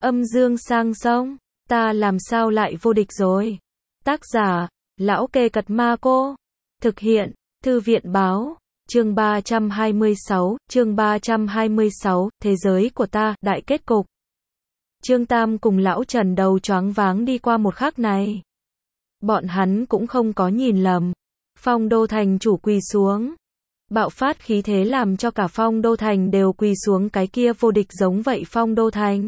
Âm dương sang sông, ta làm sao lại vô địch rồi? Tác giả, Lão Kê Cật Ma Cô. Thực hiện, Thư viện báo. Chương 326, Thế giới của ta, đại kết cục. Trương Tam cùng lão Trần đầu choáng váng đi qua một khắc này. Bọn hắn cũng không có nhìn lầm. Phong Đô Thành chủ quỳ xuống. Bạo phát khí thế làm cho cả Phong Đô Thành đều quỳ xuống, cái kia vô địch giống vậy Phong Đô Thành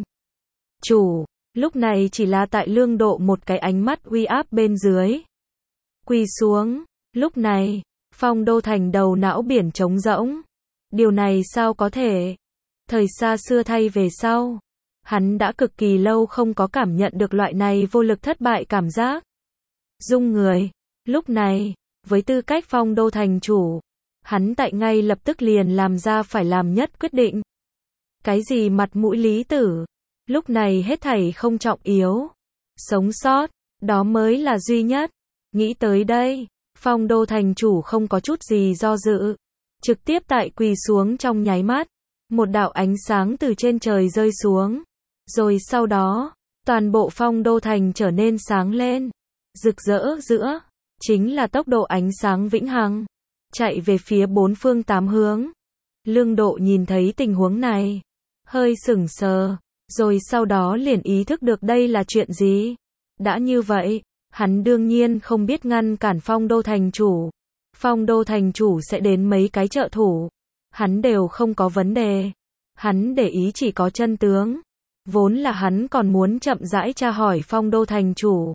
chủ, lúc này chỉ là tại Lương Độ một cái ánh mắt uy áp bên dưới. Quỳ xuống, lúc này, Phong Đô Thành đầu não biển trống rỗng. Điều này sao có thể? Thời xa xưa thay về sau, hắn đã cực kỳ lâu không có cảm nhận được loại này vô lực thất bại cảm giác. Dung người, lúc này, với tư cách Phong Đô Thành chủ, hắn tại ngay lập tức liền làm ra phải làm nhất quyết định. Cái gì mặt mũi lý tử, lúc này hết thảy không trọng yếu. Sống sót, đó mới là duy nhất. Nghĩ tới đây, Phong Đô Thành chủ không có chút gì do dự. Trực tiếp tại quỳ xuống trong nháy mắt. Một đạo ánh sáng từ trên trời rơi xuống. Rồi sau đó, toàn bộ Phong Đô Thành trở nên sáng lên. Rực rỡ giữa, chính là tốc độ ánh sáng vĩnh hằng. Chạy về phía bốn phương tám hướng. Lương Độ nhìn thấy tình huống này, hơi sững sờ, rồi sau đó liền ý thức được đây là chuyện gì. Đã như vậy, hắn đương nhiên không biết ngăn cản Phong Đô Thành chủ. Phong Đô Thành chủ sẽ đến mấy cái trợ thủ, hắn đều không có vấn đề. Hắn để ý chỉ có chân tướng. Vốn là hắn còn muốn chậm rãi tra hỏi Phong Đô Thành chủ,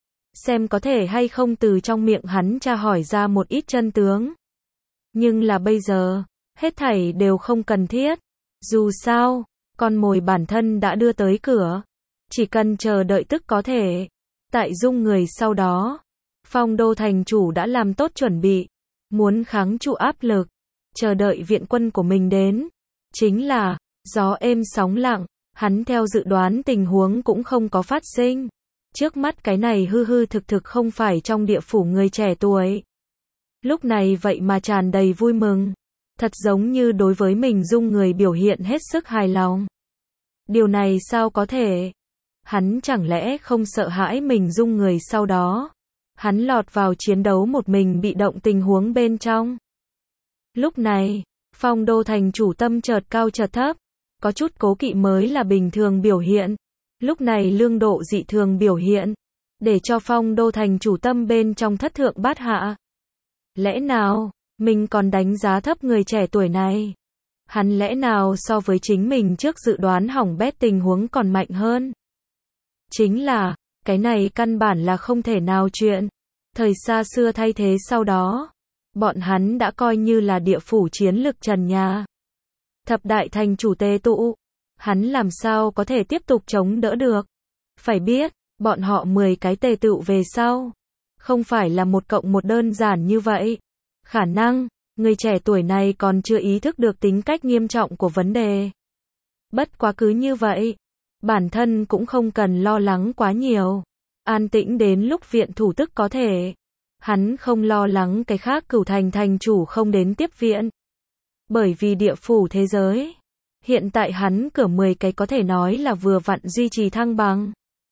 xem có thể hay không từ trong miệng hắn tra hỏi ra một ít chân tướng. Nhưng là bây giờ, hết thảy đều không cần thiết. Dù sao, con mồi bản thân đã đưa tới cửa. Chỉ cần chờ đợi tức có thể. Tại Dung người sau đó, Phong Đô Thành chủ đã làm tốt chuẩn bị. Muốn kháng trụ áp lực, chờ đợi viện quân của mình đến. Chính là, gió êm sóng lặng, hắn theo dự đoán tình huống cũng không có phát sinh. Trước mắt cái này hư hư thực thực không phải trong địa phủ người trẻ tuổi. Lúc này vậy mà tràn đầy vui mừng. Thật giống như đối với mình Dung người biểu hiện hết sức hài lòng. Điều này sao có thể? Hắn chẳng lẽ không sợ hãi mình Dung người sau đó? Hắn lọt vào chiến đấu một mình bị động tình huống bên trong. Lúc này, Phong Đô Thành chủ tâm chợt cao chợt thấp. Có chút cố kỵ mới là bình thường biểu hiện. Lúc này Lương Độ dị thường biểu hiện, để cho Phong Đô Thành chủ tâm bên trong thất thượng bát hạ. Lẽ nào, mình còn đánh giá thấp người trẻ tuổi này? Hắn lẽ nào so với chính mình trước dự đoán hỏng bét tình huống còn mạnh hơn? Chính là, cái này căn bản là không thể nào chuyện. Thời xa xưa thay thế sau đó, bọn hắn đã coi như là địa phủ chiến lực trần nhà. Thập đại thành chủ tề tụ, hắn làm sao có thể tiếp tục chống đỡ được? Phải biết, bọn họ 10 cái tề tụ về sau, không phải là một cộng một đơn giản như vậy. Khả năng, người trẻ tuổi này còn chưa ý thức được tính cách nghiêm trọng của vấn đề. Bất quá cứ như vậy, bản thân cũng không cần lo lắng quá nhiều. An tĩnh đến lúc viện thủ tức có thể. Hắn không lo lắng cái khác Cửu Thành thành chủ không đến tiếp viện. Bởi vì địa phủ thế giới, hiện tại hắn cửa 10 cái có thể nói là vừa vặn duy trì thăng bằng.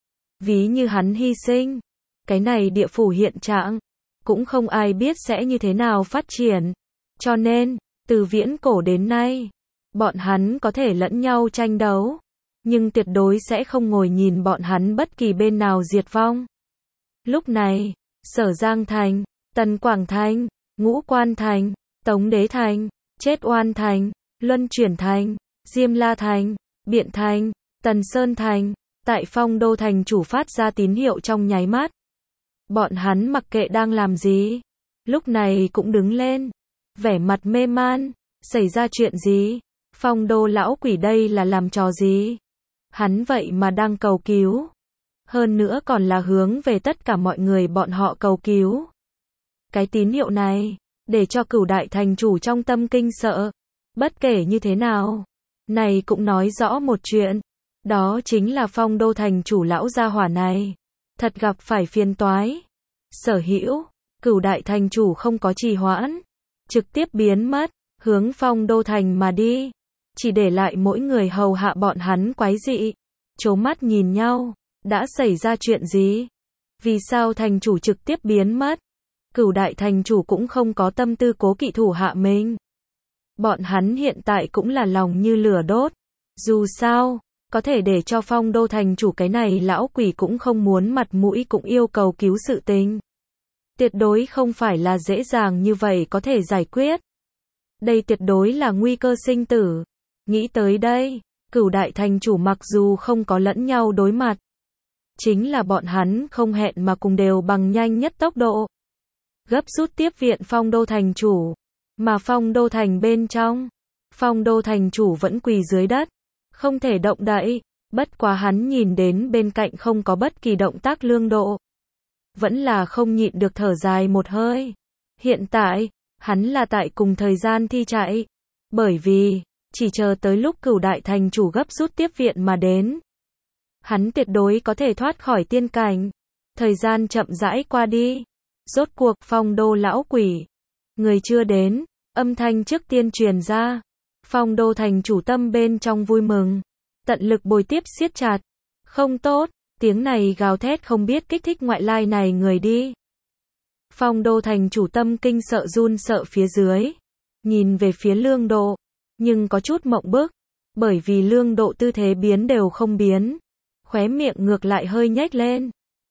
Ví như hắn hy sinh, cái này địa phủ hiện trạng, cũng không ai biết sẽ như thế nào phát triển. Cho nên, từ viễn cổ đến nay, bọn hắn có thể lẫn nhau tranh đấu, nhưng tuyệt đối sẽ không ngồi nhìn bọn hắn bất kỳ bên nào diệt vong. Lúc này, Sở Giang Thành, Tần Quảng Thành, Ngũ Quan Thành, Tống Đế Thành, Chết Oan Thành, Luân Chuyển Thành, Diêm La Thành, Biện Thành, Tần Sơn Thành, tại Phong Đô Thành chủ phát ra tín hiệu trong nháy mắt. Bọn hắn mặc kệ đang làm gì, lúc này cũng đứng lên, vẻ mặt mê man. Xảy ra chuyện gì? Phong Đô lão quỷ đây là làm trò gì? Hắn vậy mà đang cầu cứu. Hơn nữa còn là hướng về tất cả mọi người bọn họ cầu cứu. Cái tín hiệu này, để cho Cửu đại thành chủ trong tâm kinh sợ. Bất kể như thế nào, này cũng nói rõ một chuyện. Đó chính là Phong Đô thành chủ lão gia hỏa này thật gặp phải phiền toái. Sở Hữu, Cửu đại thành chủ không có trì hoãn, trực tiếp biến mất, hướng Phong Đô thành mà đi, chỉ để lại mỗi người hầu hạ bọn hắn quái dị. trố mắt nhìn nhau, đã xảy ra chuyện gì? Vì sao thành chủ trực tiếp biến mất? Cửu đại thành chủ cũng không có tâm tư cố kỵ thủ hạ mình. Bọn hắn hiện tại cũng là lòng như lửa đốt. Dù sao, có thể để cho Phong Đô thành chủ cái này lão quỷ cũng không muốn mặt mũi cũng yêu cầu cứu sự tình. Tuyệt đối không phải là dễ dàng như vậy có thể giải quyết. Đây tuyệt đối là nguy cơ sinh tử. Nghĩ tới đây, cửu đại thành chủ mặc dù không có lẫn nhau đối mặt. Chính là bọn hắn không hẹn mà cùng đều bằng nhanh nhất tốc độ. Gấp rút tiếp viện Phong Đô thành chủ. Mà Phong Đô thành bên trong, Phong Đô thành chủ vẫn quỳ dưới đất. Không thể động đậy. Bất quá hắn nhìn đến bên cạnh không có bất kỳ động tác Lương Độ. Vẫn là không nhịn được thở dài một hơi. Hiện tại, hắn là tại cùng thời gian thi chạy. Bởi vì, chỉ chờ tới lúc cửu đại thành chủ gấp rút tiếp viện mà đến. Hắn tuyệt đối có thể thoát khỏi tiên cảnh. Thời gian chậm rãi qua đi. Rốt cuộc Phong Đô lão quỷ. Người chưa đến, âm thanh trước tiên truyền ra. Phong Đô thành chủ tâm bên trong vui mừng. Tận lực bồi tiếp siết chặt. Không tốt, tiếng này gào thét không biết kích thích ngoại lai này người đi. Phong Đô thành chủ tâm kinh sợ run sợ phía dưới. Nhìn về phía Lương Độ. Nhưng có chút mộng bức. Bởi vì Lương Độ tư thế biến đều không biến. Khóe miệng ngược lại hơi nhếch lên.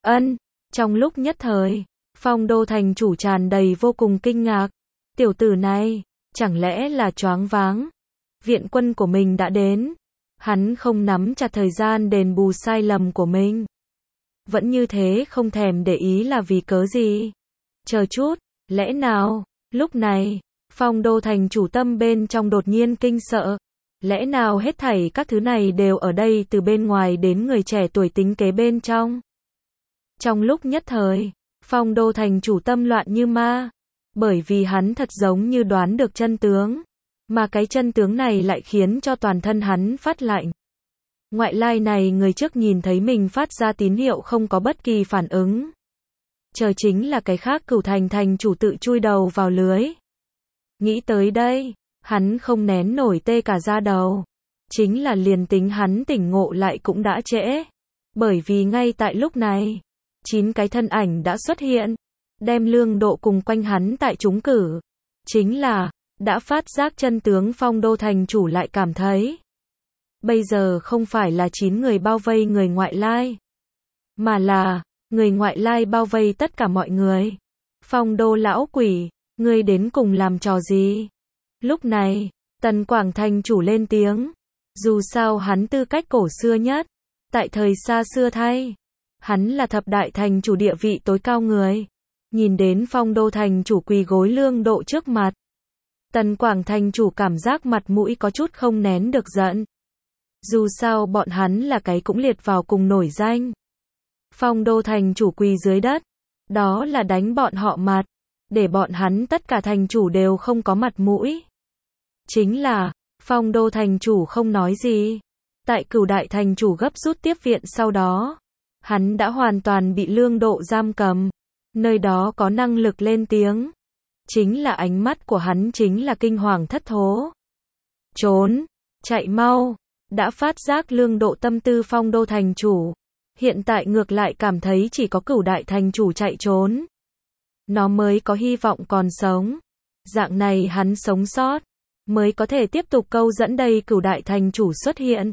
Trong lúc nhất thời, Phong Đô thành chủ tràn đầy vô cùng kinh ngạc. Tiểu tử này, chẳng lẽ là choáng váng? Viện quân của mình đã đến. Hắn không nắm chặt thời gian đền bù sai lầm của mình. Vẫn như thế không thèm để ý là vì cớ gì? Chờ chút, lẽ nào, lúc này, Phong Đô thành chủ tâm bên trong đột nhiên kinh sợ. Lẽ nào hết thảy các thứ này đều ở đây từ bên ngoài đến người trẻ tuổi tính kế bên trong? Trong lúc nhất thời, Phong Đô thành chủ tâm loạn như ma. Bởi vì hắn thật giống như đoán được chân tướng. Mà cái chân tướng này lại khiến cho toàn thân hắn phát lạnh. Ngoại lai này người trước nhìn thấy mình phát ra tín hiệu không có bất kỳ phản ứng. Chờ chính là cái khác cửu thành thành chủ tự chui đầu vào lưới. Nghĩ tới đây, hắn không nén nổi tê cả da đầu. Chính là liền tính hắn tỉnh ngộ lại cũng đã trễ. Bởi vì ngay tại lúc này, 9 cái thân ảnh đã xuất hiện. Đem Lương Độ cùng quanh hắn tại trúng cử. Chính là, đã phát giác chân tướng Phong Đô thành chủ lại cảm thấy. Bây giờ không phải là 9 người bao vây người ngoại lai. Mà là, người ngoại lai bao vây tất cả mọi người. Phong Đô lão quỷ, ngươi đến cùng làm trò gì? Lúc này, Tần Quảng thành chủ lên tiếng. Dù sao hắn tư cách cổ xưa nhất. Tại thời xa xưa thay. Hắn là thập đại thành chủ địa vị tối cao người. Nhìn đến Phong Đô thành chủ quỳ gối Lương Độ trước mặt. Tần Quảng thành chủ cảm giác mặt mũi có chút không nén được giận. Dù sao bọn hắn là cái cũng liệt vào cùng nổi danh. Phong Đô thành chủ quỳ dưới đất. Đó là đánh bọn họ mặt. Để bọn hắn tất cả thành chủ đều không có mặt mũi. Chính là, Phong Đô thành chủ không nói gì. Tại cửu đại thành chủ gấp rút tiếp viện sau đó. Hắn đã hoàn toàn bị Lương Độ giam cầm. Nơi đó có năng lực lên tiếng. Chính là ánh mắt của hắn chính là kinh hoàng thất thố. Trốn, chạy mau. Đã phát giác Lương Độ tâm tư Phong Đô thành chủ. Hiện tại ngược lại cảm thấy chỉ có cửu đại thành chủ chạy trốn. Nó mới có hy vọng còn sống. Dạng này hắn sống sót. Mới có thể tiếp tục câu dẫn đây cửu đại thành chủ xuất hiện.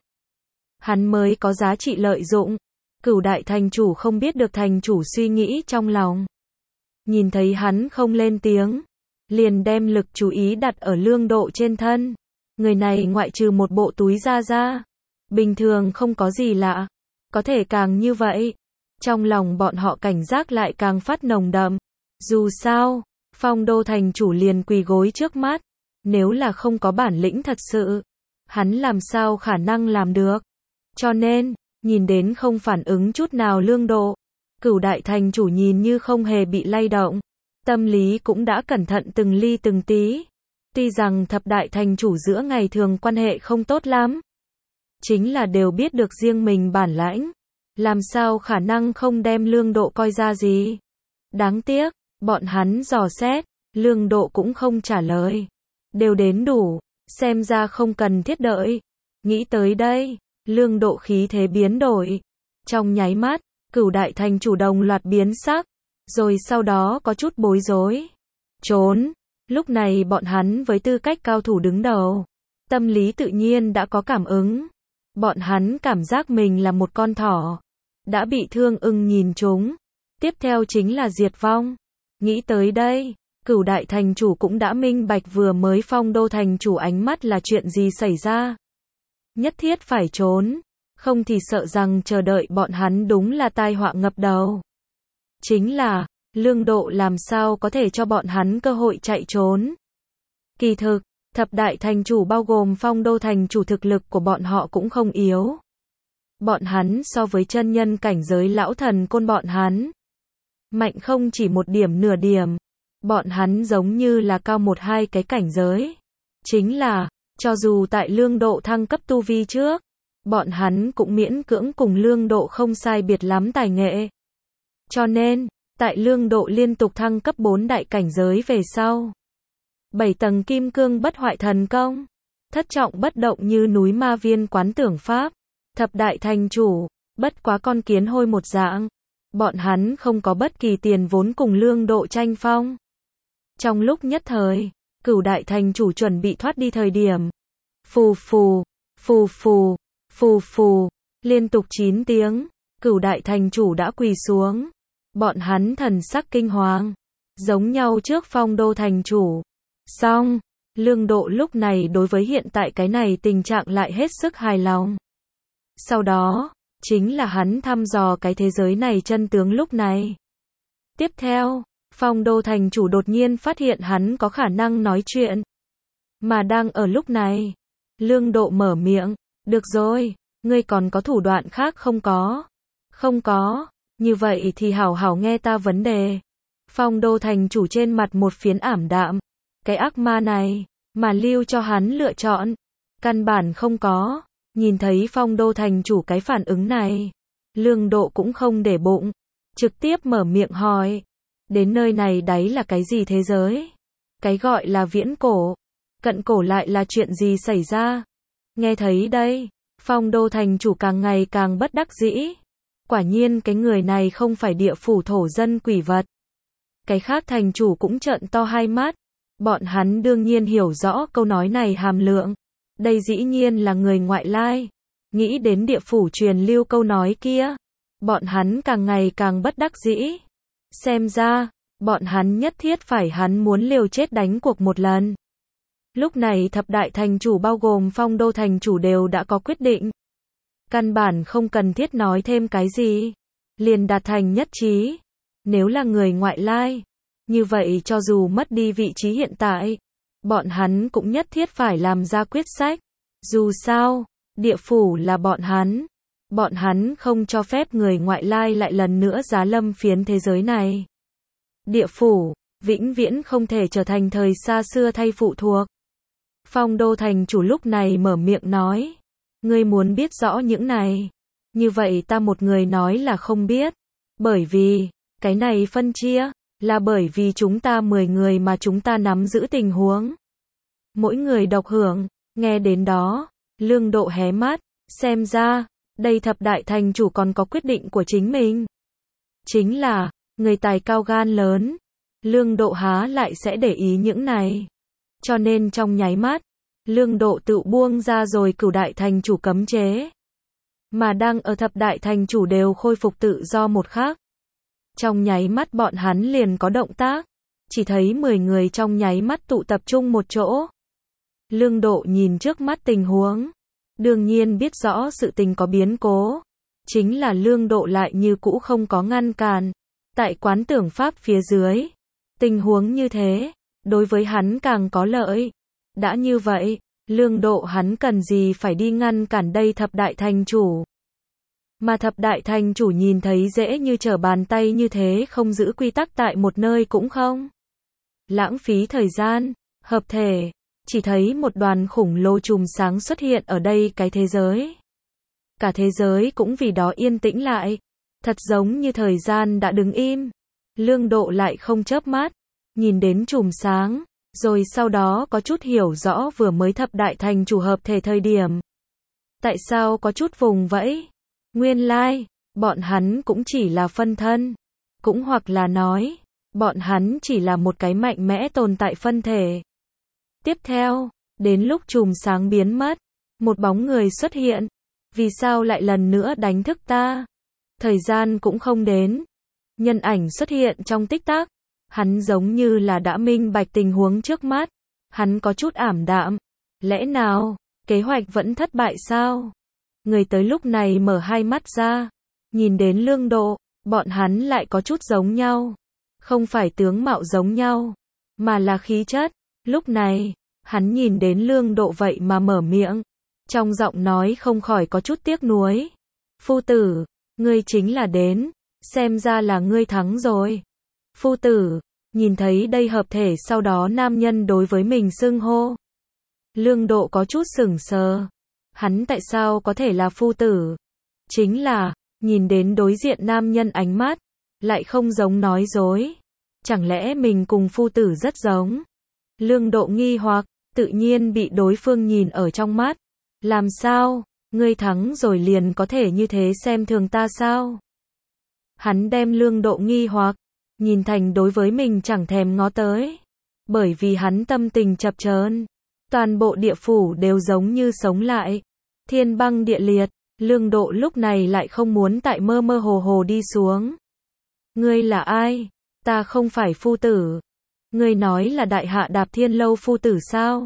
Hắn mới có giá trị lợi dụng. Cửu đại thành chủ không biết được thành chủ suy nghĩ trong lòng. Nhìn thấy hắn không lên tiếng. Liền đem lực chú ý đặt ở Lương Độ trên thân. Người này ngoại trừ một bộ túi da. Bình thường không có gì lạ. Có thể càng như vậy. Trong lòng bọn họ cảnh giác lại càng phát nồng đậm. Dù sao, Phong Đô thành chủ liền quỳ gối trước mắt. Nếu là không có bản lĩnh thật sự, hắn làm sao khả năng làm được. Cho nên, nhìn đến không phản ứng chút nào Lương Độ. Cửu đại thành chủ nhìn như không hề bị lay động. Tâm lý cũng đã cẩn thận từng ly từng tí. Tuy rằng thập đại thành chủ giữa ngày thường quan hệ không tốt lắm. Chính là đều biết được riêng mình bản lãnh. Làm sao khả năng không đem Lương Độ coi ra gì. Đáng tiếc, bọn hắn dò xét, Lương Độ cũng không trả lời. Đều đến đủ, xem ra không cần thiết đợi. Nghĩ tới đây, Lương Độ khí thế biến đổi. Trong nháy mắt, Cửu đại thành chủ đồng loạt biến sắc, rồi sau đó có chút bối rối. Trốn. Lúc này bọn hắn với tư cách cao thủ đứng đầu, tâm lý tự nhiên đã có cảm ứng. Bọn hắn cảm giác mình là một con thỏ, đã bị Thương Ưng nhìn trúng. Tiếp theo chính là diệt vong. Nghĩ tới đây, Cửu đại thành chủ cũng đã minh bạch vừa mới Phong Đô thành chủ ánh mắt là chuyện gì xảy ra. Nhất thiết phải trốn, không thì sợ rằng chờ đợi bọn hắn đúng là tai họa ngập đầu. Chính là, Lương Độ làm sao có thể cho bọn hắn cơ hội chạy trốn. Kỳ thực, thập đại thành chủ bao gồm Phong Đô thành chủ thực lực của bọn họ cũng không yếu. Bọn hắn so với chân nhân cảnh giới lão thần côn bọn hắn mạnh không chỉ một điểm nửa điểm. Bọn hắn giống như là cao một hai cái cảnh giới. Chính là, cho dù tại Lương Độ thăng cấp tu vi trước, bọn hắn cũng miễn cưỡng cùng Lương Độ không sai biệt lắm tài nghệ. Cho nên, tại Lương Độ liên tục thăng cấp 4 đại cảnh giới về sau, 7 tầng kim cương bất hoại thần công, thất trọng bất động như núi ma viên quán tưởng pháp, thập đại thành chủ, bất quá con kiến hôi một dạng. Bọn hắn không có bất kỳ tiền vốn cùng Lương Độ tranh phong. Trong lúc nhất thời, Cửu đại thành chủ chuẩn bị thoát đi thời điểm. Phù phù, phù phù, phù phù, liên tục 9 tiếng, Cửu đại thành chủ đã quỳ xuống. Bọn hắn thần sắc kinh hoàng, giống nhau trước Phong Đô thành chủ. Xong, Lương Độ lúc này đối với hiện tại cái này tình trạng lại hết sức hài lòng. Sau đó, chính là hắn thăm dò cái thế giới này chân tướng lúc này. Tiếp theo, Phong Đô thành chủ đột nhiên phát hiện hắn có khả năng nói chuyện. Mà đang ở lúc này, Lương Độ mở miệng, được rồi, ngươi còn có thủ đoạn khác không có? Không có, như vậy thì hảo hảo nghe ta vấn đề. Phong Đô thành chủ trên mặt một phiến ảm đạm, cái ác ma này, mà lưu cho hắn lựa chọn, căn bản không có. Nhìn thấy Phong Đô thành chủ cái phản ứng này, Lương Độ cũng không để bụng, trực tiếp mở miệng hỏi, đến nơi này đấy là cái gì thế giới? Cái gọi là viễn cổ, cận cổ lại là chuyện gì xảy ra? Nghe thấy đây, Phong Đô thành chủ càng ngày càng bất đắc dĩ. Quả nhiên cái người này không phải địa phủ thổ dân quỷ vật. Cái khác thành chủ cũng trợn to hai mắt. Bọn hắn đương nhiên hiểu rõ câu nói này hàm lượng. Đây dĩ nhiên là người ngoại lai. Nghĩ đến địa phủ truyền lưu câu nói kia, bọn hắn càng ngày càng bất đắc dĩ. Xem ra, bọn hắn nhất thiết phải hắn muốn liều chết đánh cuộc một lần. Lúc này thập đại thành chủ bao gồm Phong Đô thành chủ đều đã có quyết định. Căn bản không cần thiết nói thêm cái gì. Liền đạt thành nhất trí. Nếu là người ngoại lai, như vậy cho dù mất đi vị trí hiện tại, bọn hắn cũng nhất thiết phải làm ra quyết sách. Dù sao, địa phủ là bọn hắn. Bọn hắn không cho phép người ngoại lai lại lần nữa giá lâm phiến thế giới này. Địa phủ, vĩnh viễn không thể trở thành thời xa xưa thay phụ thuộc. Phong Đô thành chủ lúc này mở miệng nói. Ngươi muốn biết rõ những này. Như vậy ta một người nói là không biết. Bởi vì, cái này phân chia, là bởi vì chúng ta 10 người mà chúng ta nắm giữ tình huống. Mỗi người độc hưởng, nghe đến đó, Lương Độ hé mắt, xem ra, đây thập đại thành chủ còn có quyết định của chính mình. Chính là, người tài cao gan lớn, Lương Độ há lại sẽ để ý những này. Cho nên trong nháy mắt, Lương Độ tự buông ra rồi Cửu đại thành chủ cấm chế. Mà đang ở thập đại thành chủ đều khôi phục tự do một khắc. Trong nháy mắt bọn hắn liền có động tác. Chỉ thấy 10 người trong nháy mắt tụ tập trung một chỗ. Lương Độ nhìn trước mắt tình huống. Đương nhiên biết rõ sự tình có biến cố. Chính là Lương Độ lại như cũ không có ngăn cản. Tại quán tưởng pháp phía dưới. Tình huống như thế, đối với hắn càng có lợi. Đã như vậy, Lương Độ hắn cần gì phải đi ngăn cản đây thập đại thành chủ. Mà thập đại thành chủ nhìn thấy dễ như trở bàn tay như thế không giữ quy tắc tại một nơi cũng không. Lãng phí thời gian, hợp thể, chỉ thấy một đoàn khủng lồ chùm sáng xuất hiện ở đây cái thế giới. Cả thế giới cũng vì đó yên tĩnh lại, thật giống như thời gian đã đứng im. Lương Độ lại không chớp mắt, nhìn đến chùm sáng, rồi sau đó có chút hiểu rõ vừa mới thập đại thành chủ hợp thể thời điểm. Tại sao có chút vùng vẫy? Nguyên lai, bọn hắn cũng chỉ là phân thân. Cũng hoặc là nói, bọn hắn chỉ là một cái mạnh mẽ tồn tại phân thể. Tiếp theo, đến lúc chùm sáng biến mất, một bóng người xuất hiện. Vì sao lại lần nữa đánh thức ta? Thời gian cũng không đến. Nhân ảnh xuất hiện trong tích tắc. Hắn giống như là đã minh bạch tình huống trước mắt. Hắn có chút ảm đạm. Lẽ nào, kế hoạch vẫn thất bại sao? Người tới lúc này mở hai mắt ra. Nhìn đến Lương Độ, bọn hắn lại có chút giống nhau. Không phải tướng mạo giống nhau, mà là khí chất. Lúc này, hắn nhìn đến Lương Độ vậy mà mở miệng. Trong giọng nói không khỏi có chút tiếc nuối. Phu tử, ngươi chính là đến, xem ra là ngươi thắng rồi. Phu tử, nhìn thấy đây hợp thể sau đó nam nhân đối với mình xưng hô. Lương Độ có chút sững sờ. Hắn tại sao có thể là phu tử? Chính là, nhìn đến đối diện nam nhân ánh mắt, lại không giống nói dối. Chẳng lẽ mình cùng phu tử rất giống? Lương Độ nghi hoặc, tự nhiên bị đối phương nhìn ở trong mắt. Làm sao, ngươi thắng rồi liền có thể như thế xem thường ta sao? Hắn đem Lương Độ nghi hoặc, nhìn thành đối với mình chẳng thèm ngó tới. Bởi vì hắn tâm tình chập chờn, toàn bộ địa phủ đều giống như sống lại. Thiên băng địa liệt, Lương Độ lúc này lại không muốn tại mơ mơ hồ hồ đi xuống. Ngươi là ai? Ta không phải phu tử. Ngươi nói là đại hạ Đạp Thiên Lâu phu tử sao?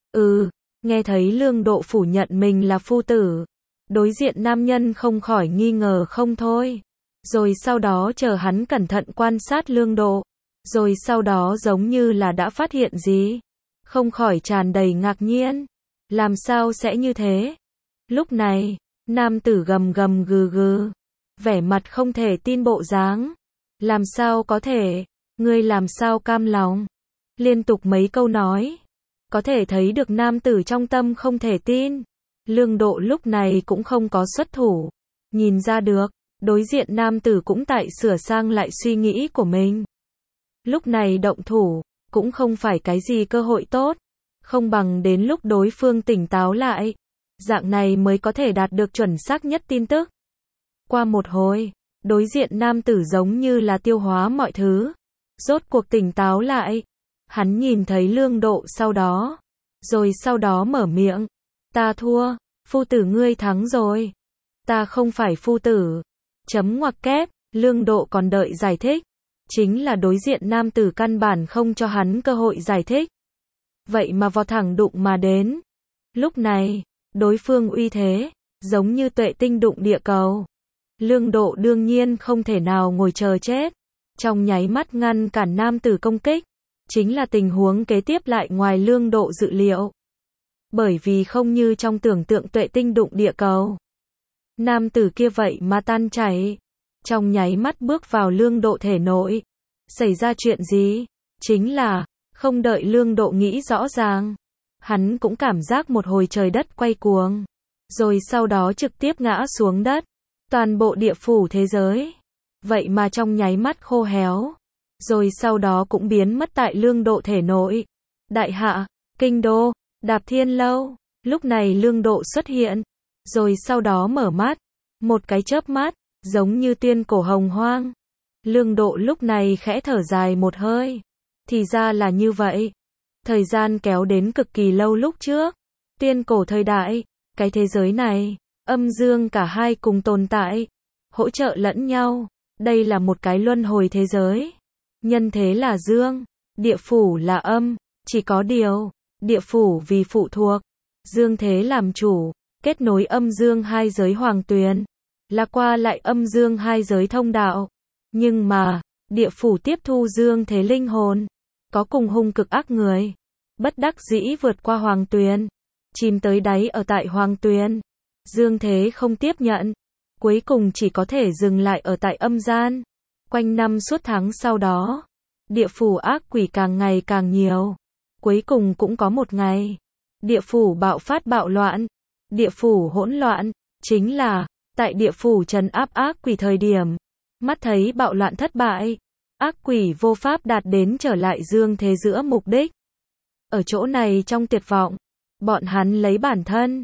Nghe thấy Lương Độ phủ nhận mình là phu tử. Đối diện nam nhân không khỏi nghi ngờ không thôi. Rồi sau đó chờ hắn cẩn thận quan sát Lương Độ. Rồi sau đó giống như là đã phát hiện gì. Không khỏi tràn đầy ngạc nhiên. Làm sao sẽ như thế? Lúc này, nam tử gầm gầm gừ gừ. Vẻ mặt không thể tin bộ dáng. Làm sao có thể? Ngươi làm sao cam lòng? Liên tục mấy câu nói. Có thể thấy được nam tử trong tâm không thể tin. Lương Độ lúc này cũng không có xuất thủ. Nhìn ra được, đối diện nam tử cũng tại sửa sang lại suy nghĩ của mình. Lúc này động thủ, cũng không phải cái gì cơ hội tốt. Không bằng đến lúc đối phương tỉnh táo lại. Dạng này mới có thể đạt được chuẩn xác nhất tin tức. Qua một hồi, đối diện nam tử giống như là tiêu hóa mọi thứ. Rốt cuộc tỉnh táo lại. Hắn nhìn thấy Lương Độ sau đó. Rồi sau đó mở miệng. Ta thua, phu tử ngươi thắng rồi. Ta không phải phu tử. Chấm ngoặc kép, Lương Độ còn đợi giải thích. Chính là đối diện nam tử căn bản không cho hắn cơ hội giải thích. Vậy mà vọt thẳng đụng mà đến. Lúc này, đối phương uy thế, giống như tuệ tinh đụng địa cầu. Lương Độ đương nhiên không thể nào ngồi chờ chết. Trong nháy mắt ngăn cản nam tử công kích. Chính là tình huống kế tiếp lại ngoài Lương Độ dự liệu. Bởi vì không như trong tưởng tượng tuệ tinh đụng địa cầu. Nam tử kia vậy mà tan chảy. Trong nháy mắt bước vào Lương Độ thể nội. Xảy ra chuyện gì? Chính là, không đợi Lương Độ nghĩ rõ ràng. Hắn cũng cảm giác một hồi trời đất quay cuồng. Rồi sau đó trực tiếp ngã xuống đất. Toàn bộ địa phủ thế giới. Vậy mà trong nháy mắt khô héo. Rồi sau đó cũng biến mất tại Lương Độ thể nội. Đại hạ, kinh đô, Đạp Thiên Lâu. Lúc này Lương Độ xuất hiện. Rồi sau đó mở mắt. Một cái chớp mắt, giống như tuyên cổ hồng hoang. Lương Độ lúc này khẽ thở dài một hơi. Thì ra là như vậy. Thời gian kéo đến cực kỳ lâu lúc trước. Tuyên cổ thời đại. Cái thế giới này, âm dương cả hai cùng tồn tại. Hỗ trợ lẫn nhau. Đây là một cái luân hồi thế giới. Nhân thế là dương. Địa phủ là âm. Chỉ có điều, địa phủ vì phụ thuộc. Dương thế làm chủ. Kết nối âm dương hai giới hoàng tuyền. Là qua lại âm dương hai giới thông đạo. Nhưng mà, địa phủ tiếp thu dương thế linh hồn. Có cùng hung cực ác người. Bất đắc dĩ vượt qua hoàng tuyền. Chìm tới đáy ở tại hoàng tuyền. Dương thế không tiếp nhận. Cuối cùng chỉ có thể dừng lại ở tại âm gian. Quanh năm suốt tháng sau đó. Địa phủ ác quỷ càng ngày càng nhiều. Cuối cùng cũng có một ngày. Địa phủ bạo phát bạo loạn. Địa phủ hỗn loạn. Chính là, tại địa phủ trấn áp ác quỷ thời điểm. Mắt thấy bạo loạn thất bại. Ác quỷ vô pháp đạt đến trở lại dương thế giữa mục đích. Ở chỗ này trong tuyệt vọng. Bọn hắn lấy bản thân.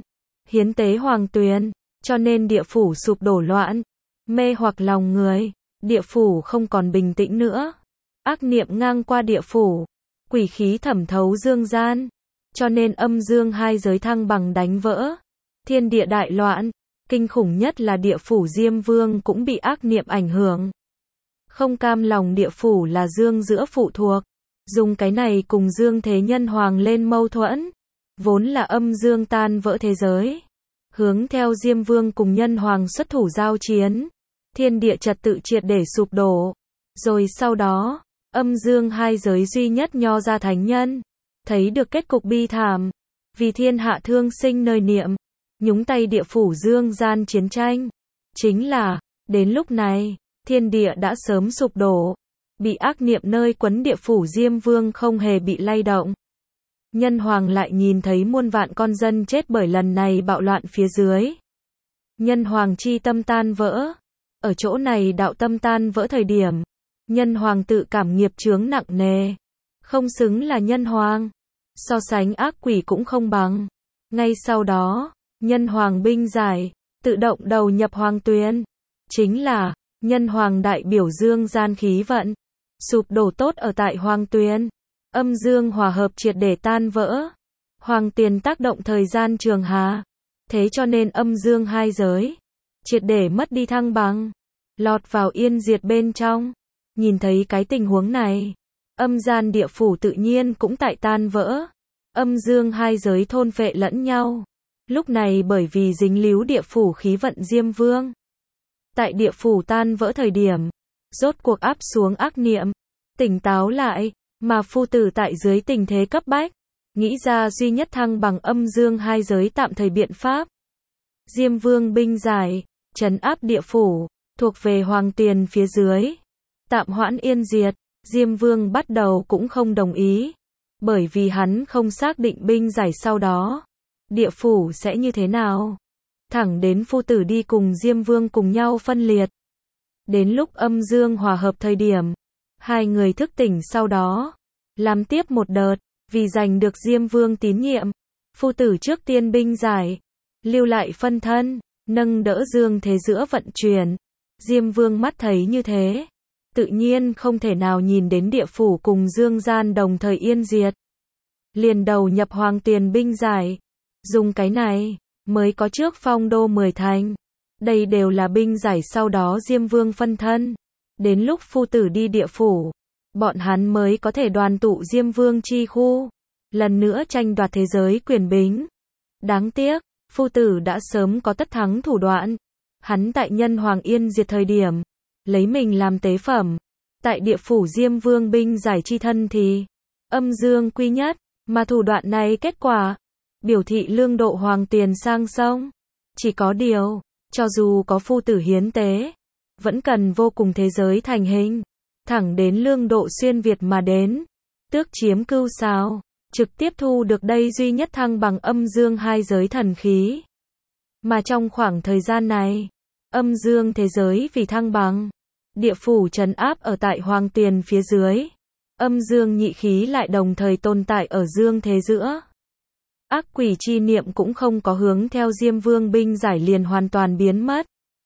hiến tế hoàng tuyền, cho nên địa phủ sụp đổ loạn, mê hoặc lòng người, địa phủ không còn bình tĩnh nữa. Ác niệm ngang qua địa phủ, quỷ khí thẩm thấu dương gian, cho nên âm dương hai giới thăng bằng đánh vỡ, thiên địa đại loạn, kinh khủng nhất là địa phủ Diêm Vương cũng bị ác niệm ảnh hưởng. Không cam lòng địa phủ là dương giữa phụ thuộc, dùng cái này cùng dương thế nhân hoàng lên mâu thuẫn, vốn là âm dương tan vỡ thế giới. Hướng theo Diêm Vương cùng nhân hoàng xuất thủ giao chiến, thiên địa trật tự triệt để sụp đổ. Rồi sau đó, âm dương hai giới duy nhất nho ra thánh nhân, thấy được kết cục bi thảm, vì thiên hạ thương sinh nơi niệm, nhúng tay địa phủ dương gian chiến tranh. Chính là, đến lúc này, thiên địa đã sớm sụp đổ, bị ác niệm nơi quấn địa phủ Diêm Vương không hề bị lay động. Nhân hoàng lại nhìn thấy muôn vạn con dân chết bởi lần này bạo loạn phía dưới. Nhân hoàng chi tâm tan vỡ. Ở chỗ này đạo tâm tan vỡ thời điểm, nhân hoàng tự cảm nghiệp chướng nặng nề, không xứng là nhân hoàng, so sánh ác quỷ cũng không bằng. Ngay sau đó, nhân hoàng binh giải, tự động đầu nhập hoàng tuyền, chính là nhân hoàng đại biểu dương gian khí vận, sụp đổ tốt ở tại hoàng tuyền, âm dương hòa hợp triệt để tan vỡ, hoàng tiền tác động thời gian trường hà, thế cho nên âm dương hai giới triệt để mất đi thăng bằng, lọt vào yên diệt bên trong. Nhìn thấy cái tình huống này, âm gian địa phủ tự nhiên cũng tại tan vỡ, âm dương hai giới thôn phệ lẫn nhau. Lúc này bởi vì dính líu địa phủ khí vận Diêm Vương, tại địa phủ tan vỡ thời điểm, rốt cuộc áp xuống ác niệm, tỉnh táo lại, mà phu tử tại dưới tình thế cấp bách, nghĩ ra duy nhất thăng bằng âm dương hai giới tạm thời biện pháp. Diêm Vương binh giải, trấn áp địa phủ, thuộc về hoàng tiền phía dưới, tạm hoãn yên diệt. Diêm Vương bắt đầu cũng không đồng ý, bởi vì hắn không xác định binh giải sau đó, địa phủ sẽ như thế nào. Thẳng đến phu tử đi cùng Diêm Vương cùng nhau phân liệt. Đến lúc âm dương hòa hợp thời điểm, hai người thức tỉnh sau đó, làm tiếp một đợt, vì giành được Diêm Vương tín nhiệm, phu tử trước tiên binh giải, lưu lại phân thân, nâng đỡ dương thế giữa vận chuyển. Diêm Vương mắt thấy như thế, tự nhiên không thể nào nhìn đến địa phủ cùng dương gian đồng thời yên diệt. Liền đầu nhập hoàng tiền binh giải, dùng cái này, mới có trước phong đô 10 thành. Đây đều là binh giải sau đó Diêm Vương phân thân. Đến lúc phu tử đi địa phủ, bọn hắn mới có thể đoàn tụ Diêm Vương chi khu, lần nữa tranh đoạt thế giới quyền bính. Đáng tiếc, phu tử đã sớm có tất thắng thủ đoạn. Hắn tại nhân hoàng yên diệt thời điểm, lấy mình làm tế phẩm. Tại địa phủ Diêm Vương binh giải chi thân thì, âm dương quy nhất, mà thủ đoạn này kết quả, biểu thị lương độ hoàng tiền sang sông. Chỉ có điều, cho dù có phu tử hiến tế, vẫn cần vô cùng thế giới thành hình, thẳng đến lương độ xuyên Việt mà đến, tước chiếm cưu sao, trực tiếp thu được đây duy nhất thăng bằng âm dương hai giới thần khí. Mà trong khoảng thời gian này, âm dương thế giới vì thăng bằng, địa phủ trấn áp ở tại hoàng tiền phía dưới, âm dương nhị khí lại đồng thời tồn tại ở dương thế giữa. Ác quỷ chi niệm cũng không có hướng theo Diêm Vương binh giải liền hoàn toàn biến mất,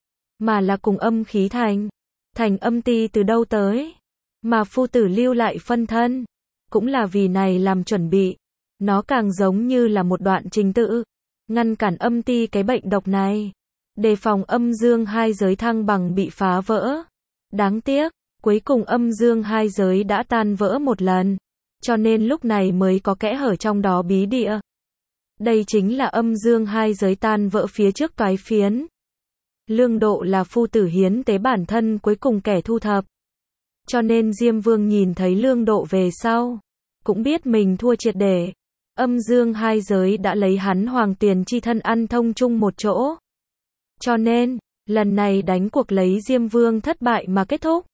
mà là cùng âm khí thành âm ti từ đâu tới, mà phu tử lưu lại phân thân, cũng là vì này làm chuẩn bị. Nó càng giống như là một đoạn trình tự, ngăn cản âm ti cái bệnh độc này, đề phòng âm dương hai giới thăng bằng bị phá vỡ. Đáng tiếc, cuối cùng âm dương hai giới đã tan vỡ một lần, cho nên lúc này mới có kẽ hở trong đó bí địa. Đây chính là âm dương hai giới tan vỡ phía trước toái phiến. Lương độ là phu tử hiến tế bản thân cuối cùng kẻ thu thập. Cho nên Diêm Vương nhìn thấy lương độ về sau, cũng biết mình thua triệt để. Âm dương hai giới đã lấy hắn hoàng tiền chi thân ăn thông chung một chỗ. Cho nên, lần này đánh cuộc lấy Diêm Vương thất bại mà kết thúc.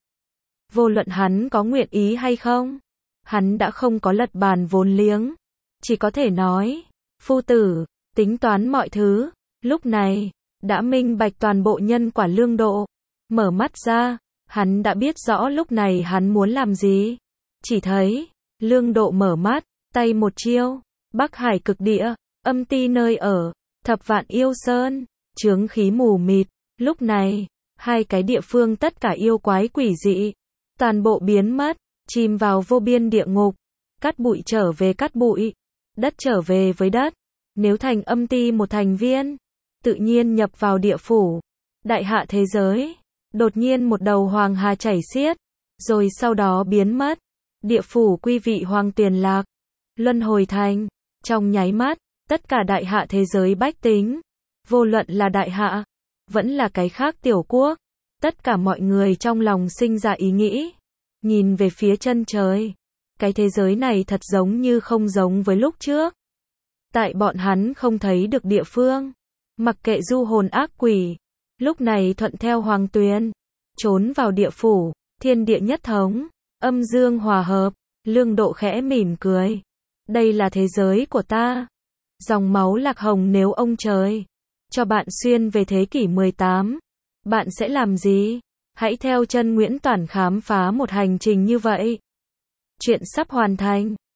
Vô luận hắn có nguyện ý hay không, hắn đã không có lật bàn vốn liếng. Chỉ có thể nói, phu tử, tính toán mọi thứ, lúc này, đã minh bạch toàn bộ nhân quả lương độ. Mở mắt ra, hắn đã biết rõ lúc này hắn muốn làm gì. Chỉ thấy, lương độ mở mắt, tay một chiêu, Bắc Hải cực địa, âm ti nơi ở, Thập Vạn Yêu Sơn, chướng khí mù mịt. Lúc này, hai cái địa phương tất cả yêu quái quỷ dị, toàn bộ biến mất, chìm vào vô biên địa ngục. Cát bụi trở về cát bụi, đất trở về với đất. Nếu thành âm ti một thành viên, tự nhiên nhập vào địa phủ. Đại hạ thế giới, đột nhiên một đầu hoàng hà chảy xiết, rồi sau đó biến mất. Địa phủ quy vị Hoàng Tuyền Lạc, luân hồi thành, trong nháy mắt, tất cả đại hạ thế giới bách tính, vô luận là đại hạ, vẫn là cái khác tiểu quốc, tất cả mọi người trong lòng sinh ra ý nghĩ, nhìn về phía chân trời. Cái thế giới này thật giống như không giống với lúc trước. Tại bọn hắn không thấy được địa phương, mặc kệ du hồn ác quỷ, lúc này thuận theo Hoàng Tuyền, trốn vào địa phủ, thiên địa nhất thống, âm dương hòa hợp. Lương Độ khẽ mỉm cười. Đây là thế giới của ta. Dòng máu lạc hồng, nếu ông trời cho bạn xuyên về thế kỷ 18, bạn sẽ làm gì? Hãy theo chân Nguyễn Toản khám phá một hành trình như vậy. Chuyện sắp hoàn thành.